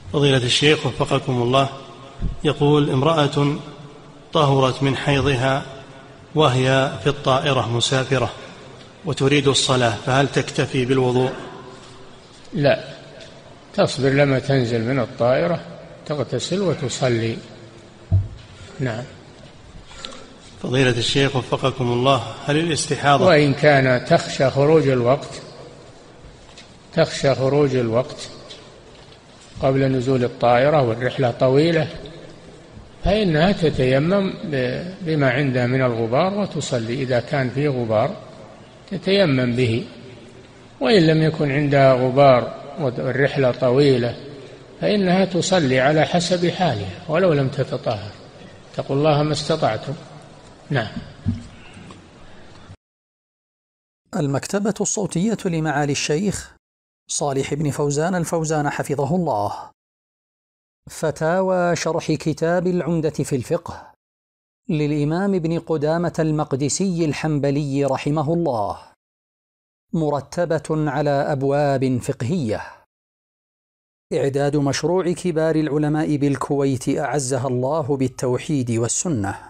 فضيلة الشيخ وفقكم الله، يقول: امرأة طهرت من حيضها وهي في الطائرة مسافرة وتريد الصلاة، فهل تكتفي بالوضوء؟ لا، تصبر لما تنزل من الطائرة، تغتسل وتصلي. نعم. فضيلة الشيخ وفقكم الله، هل الاستحاضة وإن كان تخشى خروج الوقت قبل نزول الطائرة والرحلة طويلة، فإنها تتيمم بما عندها من الغبار وتصلي. إذا كان فيه غبار تتيمم به، وإن لم يكن عندها غبار والرحلة طويلة فإنها تصلي على حسب حالها ولو لم تتطهر، اتقوا الله ما استطعتم. نعم. المكتبة الصوتية لمعالي الشيخ صالح بن فوزان الفوزان حفظه الله. فتاوى شرح كتاب العمدة في الفقه للإمام ابن قدامة المقدسي الحنبلي رحمه الله، مرتبة على أبواب فقهية. إعداد مشروع كبار العلماء بالكويت أعزها الله بالتوحيد والسنة.